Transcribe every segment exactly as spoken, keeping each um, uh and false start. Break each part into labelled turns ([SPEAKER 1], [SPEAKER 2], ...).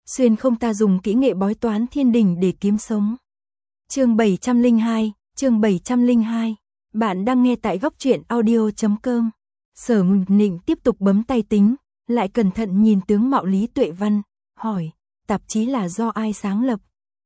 [SPEAKER 1] xuyên không ta dùng kỹ nghệ bói toán thiên đình để kiếm sống. Chương bảy trăm lẻ hai, chương bảy trăm lẻ hai. Bạn đang nghe tại góc truyện audio chấm com. Sở Nguyệt Nịnh tiếp tục bấm tay tính, lại cẩn thận nhìn tướng mạo Lý Tuệ Văn, hỏi, tạp chí là do ai sáng lập?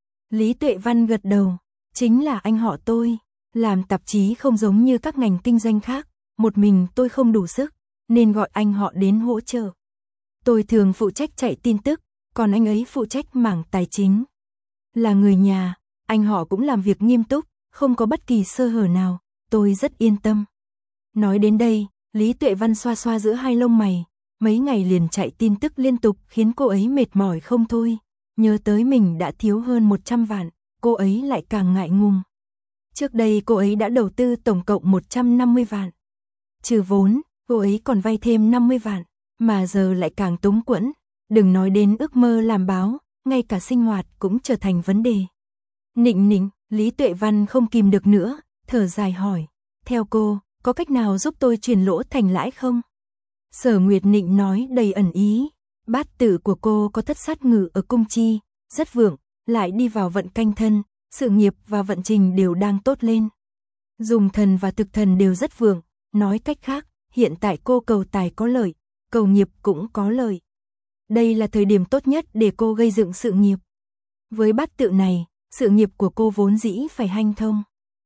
[SPEAKER 1] Lý Tuệ Văn gật đầu, chính là anh họ tôi, làm tạp chí không giống như các ngành kinh doanh khác, một mình tôi không đủ sức, nên gọi anh họ đến hỗ trợ. Tôi thường phụ trách chạy tin tức, còn anh ấy phụ trách mảng tài chính. Là người nhà, anh họ cũng làm việc nghiêm túc, không có bất kỳ sơ hở nào, tôi rất yên tâm. Nói đến đây, Lý Tuệ Văn xoa xoa giữa hai lông mày, mấy ngày liền chạy tin tức liên tục khiến cô ấy mệt mỏi không thôi. Nhớ tới mình đã thiếu hơn một trăm vạn, cô ấy lại càng ngại ngùng. Trước đây cô ấy đã đầu tư tổng cộng một trăm năm mươi vạn. Trừ vốn, cô ấy còn vay thêm năm mươi vạn, mà giờ lại càng túng quẫn. Đừng nói đến ước mơ làm báo, ngay cả sinh hoạt cũng trở thành vấn đề. Nịnh nịnh, Lý Tuệ Văn không kìm được nữa, thở dài hỏi. Theo cô, có cách nào giúp tôi chuyển lỗ thành lãi không? Sở Nguyệt Nịnh nói đầy ẩn ý. Bát tự của cô có thất sát ngự ở cung chi, rất vượng, lại đi vào vận canh thân, sự nghiệp và vận trình đều đang tốt lên. Dùng thần và thực thần đều rất vượng, nói cách khác, hiện tại cô cầu tài có lợi, cầu nghiệp cũng có lợi. Đây là thời điểm tốt nhất để cô gây dựng sự nghiệp. Với bát tự này, sự nghiệp của cô vốn dĩ phải hanh thông.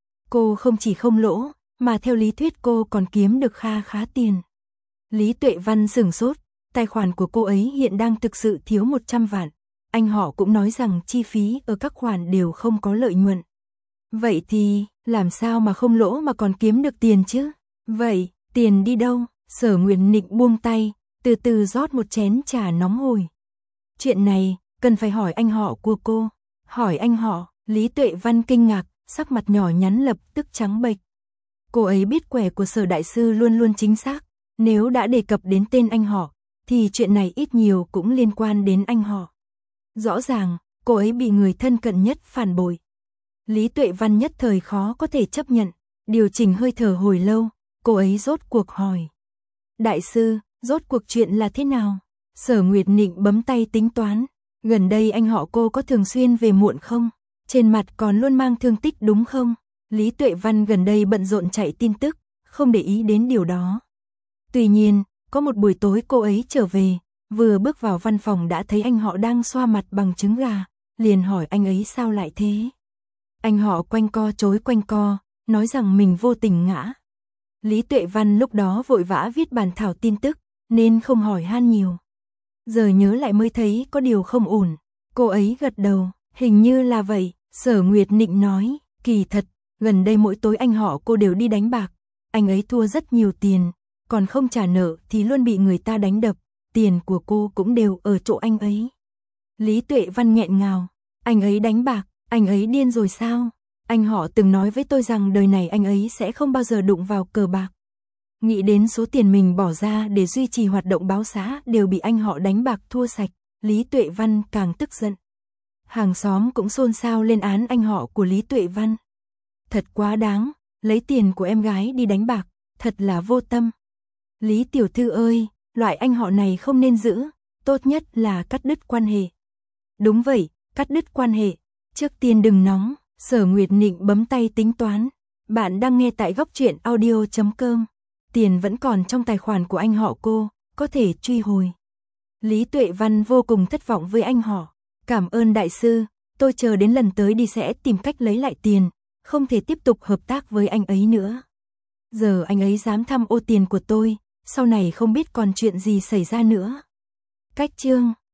[SPEAKER 1] Cô không chỉ không lỗ, mà theo lý thuyết cô còn kiếm được kha khá tiền. Lý Tuệ Văn sửng sốt, tài khoản của cô ấy hiện đang thực sự thiếu một trăm vạn. Anh họ cũng nói rằng chi phí ở các khoản đều không có lợi nhuận. Vậy thì, làm sao mà không lỗ mà còn kiếm được tiền chứ? Vậy, tiền đi đâu? Sở Nguyệt Nịnh buông tay, từ từ rót một chén trà nóng hổi. Chuyện này, cần phải hỏi anh họ của cô. Hỏi anh họ, Lý Tuệ Văn kinh ngạc, sắc mặt nhỏ nhắn lập tức trắng bệch. Cô ấy biết quẻ của Sở đại sư luôn luôn chính xác. Nếu đã đề cập đến tên anh họ, thì chuyện này ít nhiều cũng liên quan đến anh họ. Rõ ràng, cô ấy bị người thân cận nhất phản bội. Lý Tuệ Văn nhất thời khó có thể chấp nhận, điều chỉnh hơi thở hồi lâu, cô ấy rốt cuộc hỏi. Đại sư, rốt cuộc chuyện là thế nào? Sở Nguyệt Nịnh bấm tay tính toán, gần đây anh họ cô có thường xuyên về muộn không? Trên mặt còn luôn mang thương tích đúng không? Lý Tuệ Văn gần đây bận rộn chạy tin tức, không để ý đến điều đó. Tuy nhiên, có một buổi tối cô ấy trở về, vừa bước vào văn phòng đã thấy anh họ đang xoa mặt bằng trứng gà, liền hỏi anh ấy sao lại thế. Anh họ quanh co chối quanh co, nói rằng mình vô tình ngã. Lý Tuệ Văn lúc đó vội vã viết bản thảo tin tức, nên không hỏi han nhiều. Giờ nhớ lại mới thấy có điều không ổn, cô ấy gật đầu, hình như là vậy. Sở Nguyệt Nịnh nói, kỳ thật, gần đây mỗi tối anh họ cô đều đi đánh bạc, anh ấy thua rất nhiều tiền. Còn không trả nợ thì luôn bị người ta đánh đập, tiền của cô cũng đều ở chỗ anh ấy. Lý Tuệ Văn nghẹn ngào, anh ấy đánh bạc, anh ấy điên rồi sao? Anh họ từng nói với tôi rằng đời này anh ấy sẽ không bao giờ đụng vào cờ bạc. Nghĩ đến số tiền mình bỏ ra để duy trì hoạt động báo xã đều bị anh họ đánh bạc thua sạch, Lý Tuệ Văn càng tức giận. Hàng xóm cũng xôn xao lên án anh họ của Lý Tuệ Văn. Thật quá đáng, lấy tiền của em gái đi đánh bạc, thật là vô tâm. Lý tiểu thư ơi, loại anh họ này không nên giữ, tốt nhất là cắt đứt quan hệ. Đúng vậy, cắt đứt quan hệ, trước tiên đừng nóng. Sở Nguyệt Nịnh bấm tay tính toán. Bạn đang nghe tại góc truyện audio chấm com. Tiền vẫn còn trong tài khoản của anh họ cô, có thể truy hồi. Lý Tuệ Văn vô cùng thất vọng với anh họ. Cảm ơn đại sư, tôi chờ đến lần tới đi sẽ tìm cách lấy lại tiền, không thể tiếp tục hợp tác với anh ấy nữa. Giờ anh ấy dám thăm ô tiền của tôi, sau này không biết còn chuyện gì xảy ra nữa. Cách chương